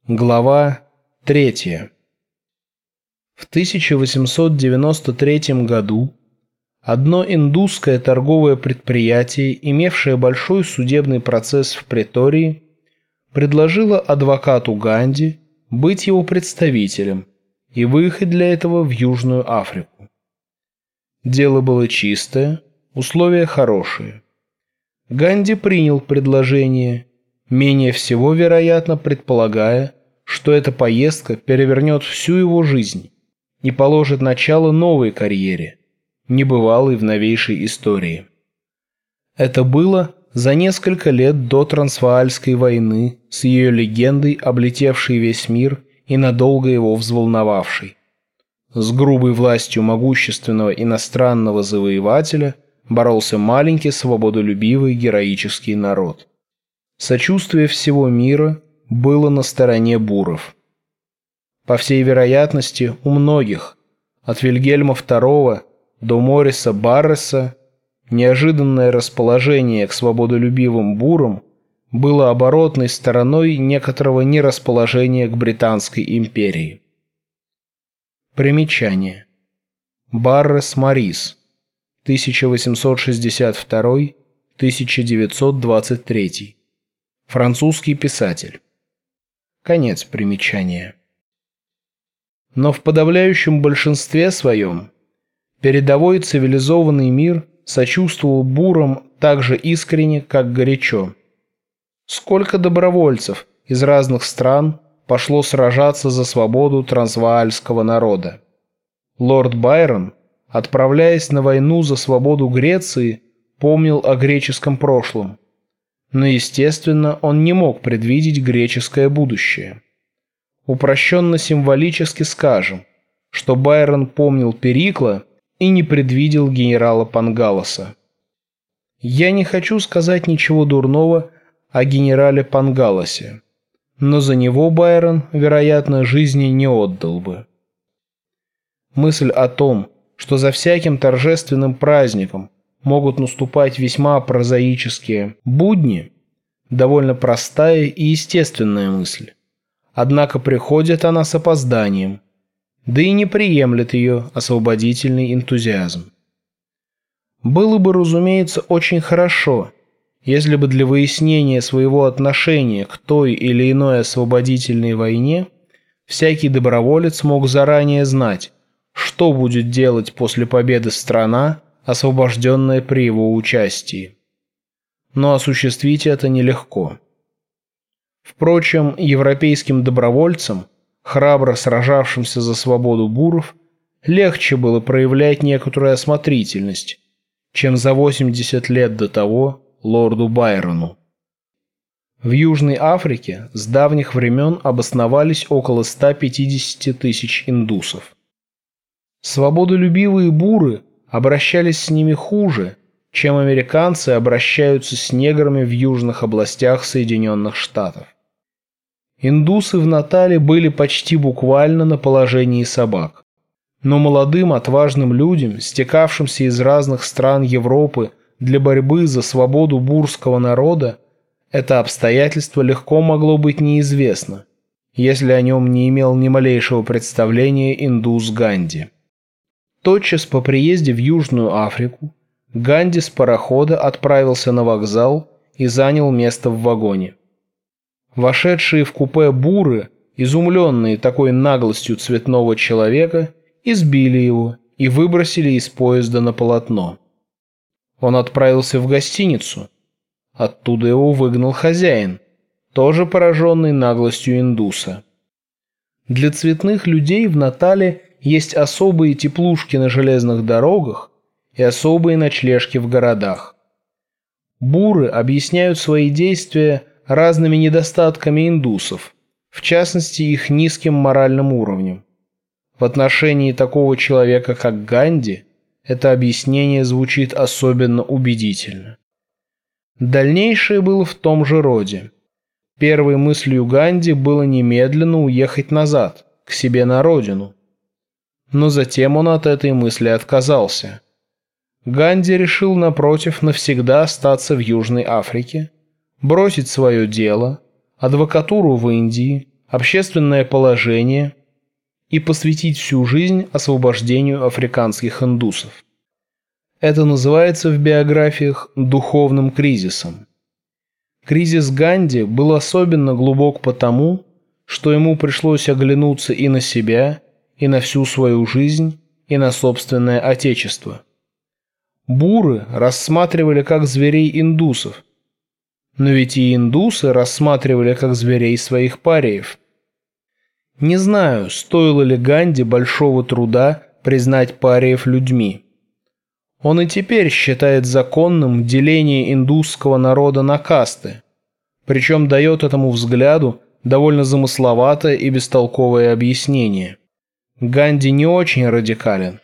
Глава 3. В 1893 году одно индусское торговое предприятие, имевшее большой судебный процесс в Претории, предложило адвокату Ганди быть его представителем и выехать для этого в Южную Африку. Дело было чистое, условия хорошие. Ганди принял предложение, менее всего вероятно предполагая, что эта поездка перевернет всю его жизнь и положит начало новой карьере, небывалой в новейшей истории. Это было за несколько лет до Трансваальской войны с ее легендой, облетевшей весь мир и надолго его взволновавшей. С грубой властью могущественного иностранного завоевателя боролся маленький свободолюбивый героический народ. Сочувствие всего мира было на стороне буров. По всей вероятности, у многих, от Вильгельма II до Мориса Барреса, неожиданное расположение к свободолюбивым бурам было оборотной стороной некоторого нерасположения к Британской империи. Примечание. Баррес Морис, 1862-1923. Французский писатель. Конец примечания. Но в подавляющем большинстве своем передовой цивилизованный мир сочувствовал бурам так же искренне, как горячо. Сколько добровольцев из разных стран пошло сражаться за свободу трансваальского народа. Лорд Байрон, отправляясь на войну за свободу Греции, помнил о греческом прошлом. Но, естественно, он не мог предвидеть греческое будущее. Упрощенно-символически скажем, что Байрон помнил Перикла и не предвидел генерала Пангалоса. Я не хочу сказать ничего дурного о генерале Пангалосе, но за него Байрон, вероятно, жизни не отдал бы. Мысль о том, что за всяким торжественным праздником могут наступать весьма прозаические будни, довольно простая и естественная мысль. Однако приходит она с опозданием, да и не приемлет ее освободительный энтузиазм. Было бы, разумеется, очень хорошо, если бы для выяснения своего отношения к той или иной освободительной войне всякий доброволец мог заранее знать, что будет делать после победы страна, освобожденная при его участии. Но осуществить это нелегко. Впрочем, европейским добровольцам, храбро сражавшимся за свободу буров, легче было проявлять некоторую осмотрительность, чем за 80 лет до того лорду Байрону. В Южной Африке с давних времен обосновались около 150 тысяч индусов. Свободолюбивые буры обращались с ними хуже, чем американцы обращаются с неграми в южных областях Соединенных Штатов. Индусы в Натале были почти буквально на положении собак. Но молодым отважным людям, стекавшимся из разных стран Европы для борьбы за свободу бурского народа, это обстоятельство легко могло быть неизвестно, если о нем не имел ни малейшего представления индус Ганди. Тотчас по приезде в Южную Африку Ганди с парохода отправился на вокзал и занял место в вагоне. Вошедшие в купе буры, изумленные такой наглостью цветного человека, избили его и выбросили из поезда на полотно. Он отправился в гостиницу. Оттуда его выгнал хозяин, тоже пораженный наглостью индуса. Для цветных людей в Натале есть особые теплушки на железных дорогах и особые ночлежки в городах. Буры объясняют свои действия разными недостатками индусов, в частности их низким моральным уровнем. В отношении такого человека, как Ганди, это объяснение звучит особенно убедительно. Дальнейшее было в том же роде. Первой мыслью Ганди было немедленно уехать назад, к себе на родину. Но затем он от этой мысли отказался. Ганди решил, напротив, навсегда остаться в Южной Африке, бросить свое дело, адвокатуру в Индии, общественное положение и посвятить всю жизнь освобождению африканских индусов. Это называется в биографиях духовным кризисом. Кризис Ганди был особенно глубок потому, что ему пришлось оглянуться и на себя, и на всю свою жизнь, и на собственное отечество. Буры рассматривали как зверей индусов, но ведь и индусы рассматривали как зверей своих париев. Не знаю, стоило ли Ганди большого труда признать париев людьми. Он и теперь считает законным деление индусского народа на касты, причем дает этому взгляду довольно замысловатое и бестолковое объяснение. Ганди не очень радикален.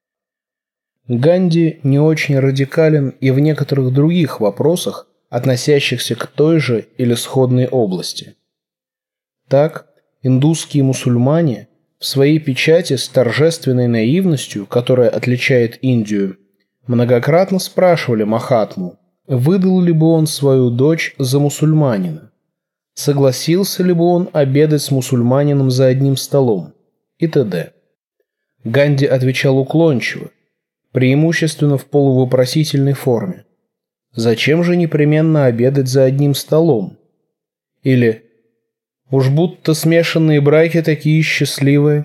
Ганди не очень радикален и в некоторых других вопросах, относящихся к той же или сходной области. Так, индусские мусульмане в своей печати с торжественной наивностью, которая отличает Индию, многократно спрашивали Махатму, выдал ли бы он свою дочь за мусульманина, согласился ли бы он обедать с мусульманином за одним столом и т.д. Ганди отвечал уклончиво, преимущественно в полувопросительной форме. Зачем же непременно обедать за одним столом? Или «Уж будто смешанные браки такие счастливые».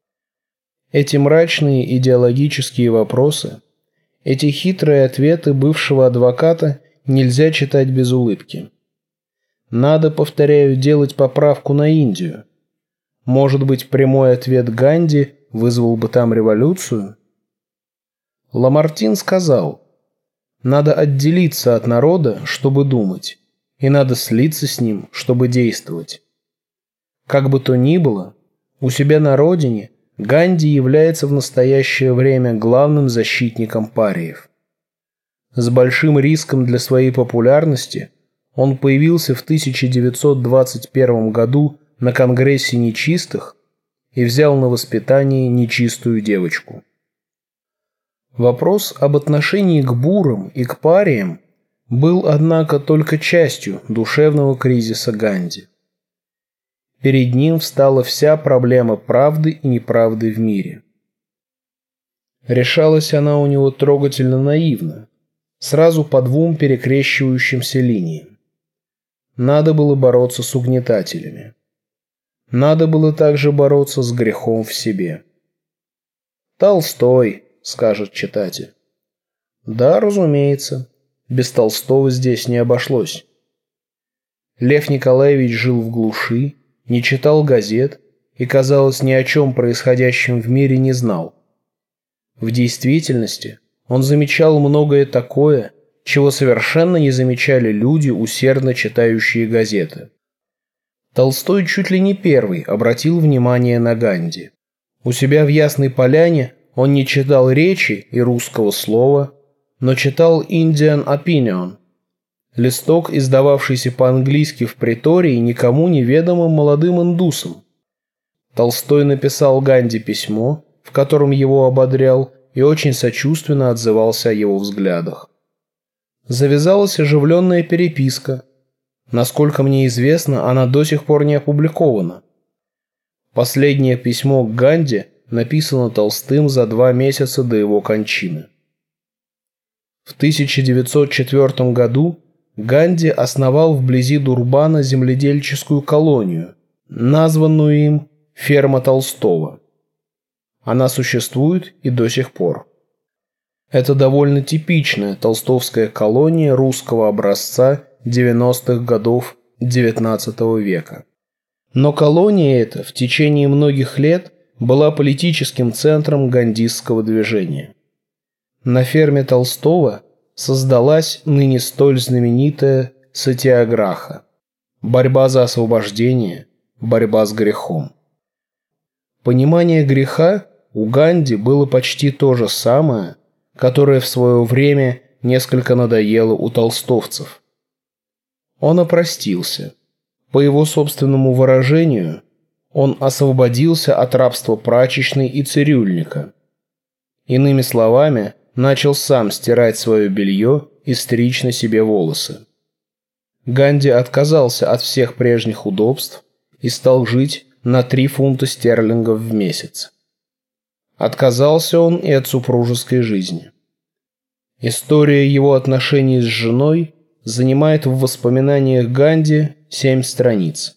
Эти мрачные идеологические вопросы, эти хитрые ответы бывшего адвоката нельзя читать без улыбки. Надо, повторяю, делать поправку на Индию. Может быть, прямой ответ Ганди вызвал бы там революцию? Ламартин сказал: надо отделиться от народа, чтобы думать, и надо слиться с ним, чтобы действовать. Как бы то ни было, у себя на родине Ганди является в настоящее время главным защитником париев. С большим риском для своей популярности он появился в 1921 году на Конгрессе нечистых и взял на воспитание нечистую девочку. Вопрос об отношении к бурам и к париям был, однако, только частью душевного кризиса Ганди. Перед ним встала вся проблема правды и неправды в мире. Решалась она у него трогательно наивно, сразу по двум перекрещивающимся линиям. Надо было бороться с угнетателями. Надо было также бороться с грехом в себе. «Толстой», — скажет читатель. Да, разумеется, без Толстого здесь не обошлось. Лев Николаевич жил в глуши, не читал газет и, казалось, ни о чем происходящем в мире не знал. В действительности он замечал многое такое, чего совершенно не замечали люди, усердно читающие газеты. Толстой чуть ли не первый обратил внимание на Ганди. У себя в Ясной Поляне он не читал речи и русского слова, но читал Indian Opinion, листок, издававшийся по-английски в притории никому неведомым молодым индусам. Толстой написал Ганди письмо, в котором его ободрял и очень сочувственно отзывался о его взглядах. Завязалась оживленная переписка. Насколько мне известно, она до сих пор не опубликована. Последнее письмо к Ганди написано Толстым за 2 месяца до его кончины. В 1904 году Ганди основал вблизи Дурбана земледельческую колонию, названную им «Ферма Толстого». Она существует и до сих пор. Это довольно типичная толстовская колония русского образца 90-х годов XIX века. Но колония эта в течение многих лет была политическим центром гандистского движения. На ферме Толстого создалась ныне столь знаменитая сатиаграха – борьба за освобождение, борьба с грехом. Понимание греха у Ганди было почти то же самое, которое в свое время несколько надоело у толстовцев. Он опростился. По его собственному выражению, он освободился от рабства прачечной и цирюльника. Иными словами, начал сам стирать свое белье и стричь на себе волосы. Ганди отказался от всех прежних удобств и стал жить на 3 фунта стерлингов в месяц. Отказался он и от супружеской жизни. История его отношений с женой занимает в воспоминаниях Ганди 7 страниц.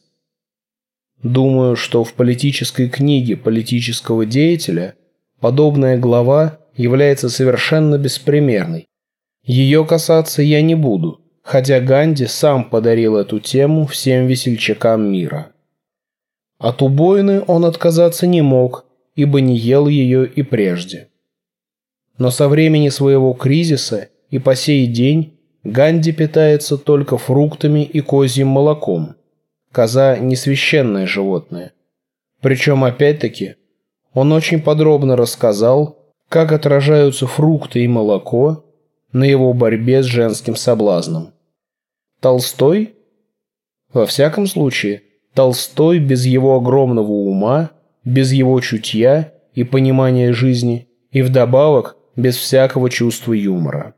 Думаю, что в политической книге политического деятеля подобная глава является совершенно беспримерной. Ее касаться я не буду, хотя Ганди сам подарил эту тему всем весельчакам мира. От убойны он отказаться не мог, ибо не ел ее и прежде. Но со времени своего кризиса и по сей день Ганди питается только фруктами и козьим молоком. Коза не священное животное. Причем, опять-таки, он очень подробно рассказал, как отражаются фрукты и молоко на его борьбе с женским соблазном. Толстой? Во всяком случае, Толстой без его огромного ума, без его чутья и понимания жизни, и вдобавок без всякого чувства юмора.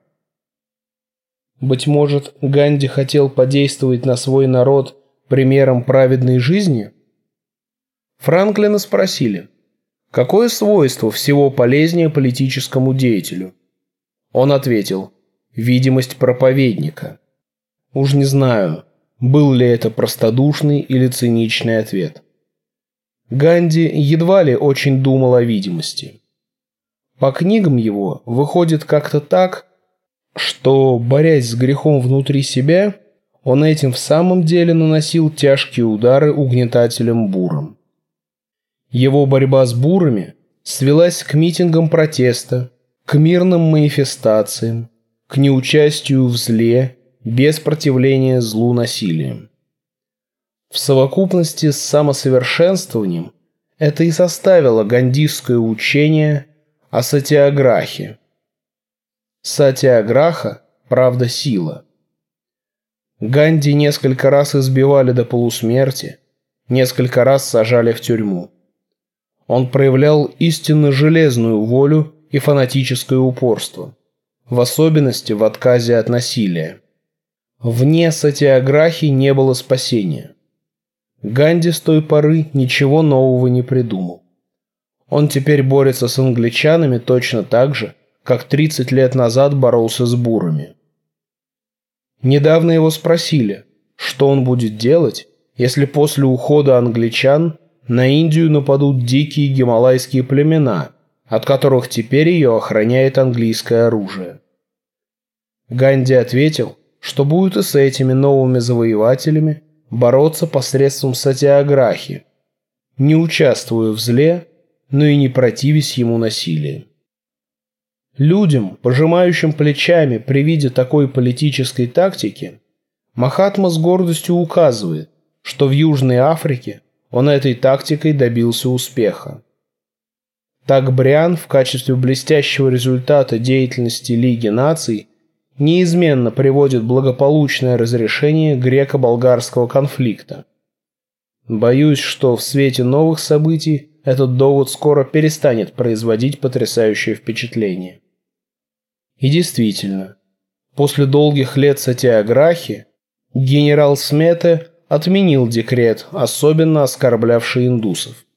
Быть может, Ганди хотел подействовать на свой народ примером праведной жизни? Франклина спросили, какое свойство всего полезнее политическому деятелю? Он ответил, видимость проповедника. Уж не знаю, был ли это простодушный или циничный ответ. Ганди едва ли очень думал о видимости. По книгам его выходит как-то так, что, борясь с грехом внутри себя, он этим в самом деле наносил тяжкие удары угнетателям-бурам. Его борьба с бурами свелась к митингам протеста, к мирным манифестациям, к неучастию в зле, без противления злу насилием. В совокупности с самосовершенствованием это и составило гандийское учение о сатиаграхе. Сатиаграха, правда, сила. Ганди несколько раз избивали до полусмерти, несколько раз сажали в тюрьму. Он проявлял истинно железную волю и фанатическое упорство, в особенности в отказе от насилия. Вне сатиаграхи не было спасения. Ганди с той поры ничего нового не придумал. Он теперь борется с англичанами точно так же, как 30 лет назад боролся с бурами. Недавно его спросили, что он будет делать, если после ухода англичан на Индию нападут дикие гималайские племена, от которых теперь ее охраняет английское оружие. Ганди ответил, что будет и с этими новыми завоевателями бороться посредством сатиаграхи, не участвуя в зле, но и не противясь ему насилием. Людям, пожимающим плечами при виде такой политической тактики, Махатма с гордостью указывает, что в Южной Африке он этой тактикой добился успеха. Так Бриан в качестве блестящего результата деятельности Лиги наций неизменно приводит благополучное разрешение греко-болгарского конфликта. Боюсь, что в свете новых событий этот довод скоро перестанет производить потрясающее впечатление. И действительно, после долгих лет сатиаграхи генерал Смете отменил декрет, особенно оскорблявший индусов.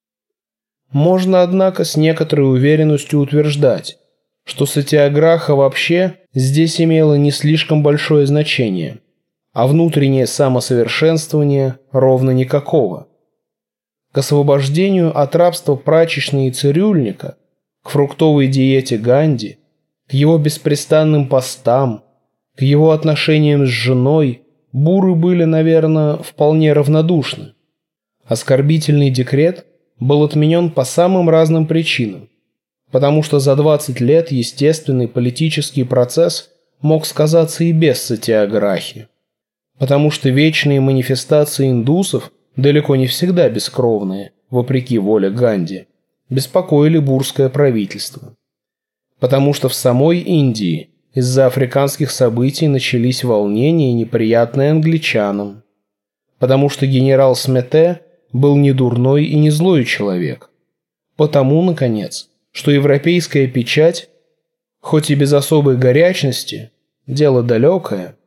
Можно, однако, с некоторой уверенностью утверждать, что сатиаграха вообще здесь имела не слишком большое значение, а внутреннее самосовершенствование ровно никакого. К освобождению от рабства прачечной и цирюльника, к фруктовой диете Ганди, к его беспрестанным постам, к его отношениям с женой буры были, наверное, вполне равнодушны. Оскорбительный декрет был отменен по самым разным причинам, потому что за 20 лет естественный политический процесс мог сказаться и без сатиаграхи, потому что вечные манифестации индусов, далеко не всегда бескровные, вопреки воле Ганди, беспокоили бурское правительство. Потому что в самой Индии из-за африканских событий начались волнения, неприятные англичанам. Потому что генерал Смете был не дурной и не злой человек. Потому, наконец, что европейская печать, хоть и без особой горячности, дело далекое,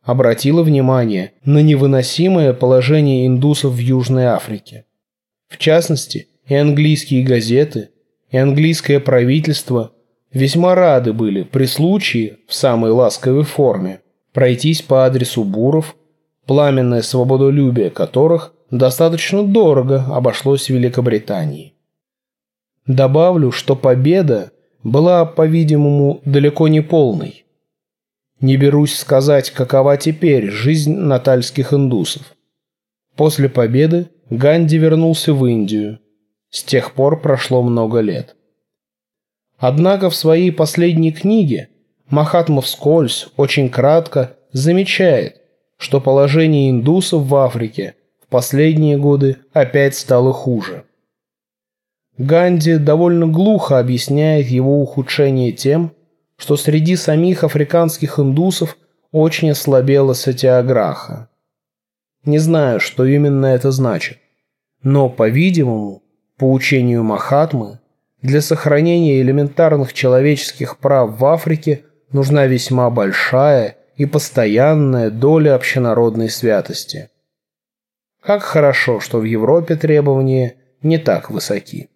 обратила внимание на невыносимое положение индусов в Южной Африке. В частности, и английские газеты, и английское правительство весьма рады были при случае, в самой ласковой форме, пройтись по адресу буров, пламенное свободолюбие которых достаточно дорого обошлось Великобритании. Добавлю, что победа была, по-видимому, далеко не полной. Не берусь сказать, какова теперь жизнь натальских индусов. После победы Ганди вернулся в Индию. С тех пор прошло много лет. Однако в своей последней книге Махатма вскользь, очень кратко, замечает, что положение индусов в Африке в последние годы опять стало хуже. Ганди довольно глухо объясняет его ухудшение тем, что среди самих африканских индусов очень ослабела сатиаграха. Не знаю, что именно это значит, но, по-видимому, по учению Махатмы, для сохранения элементарных человеческих прав в Африке нужна весьма большая и постоянная доля общенародной святости. Как хорошо, что в Европе требования не так высоки.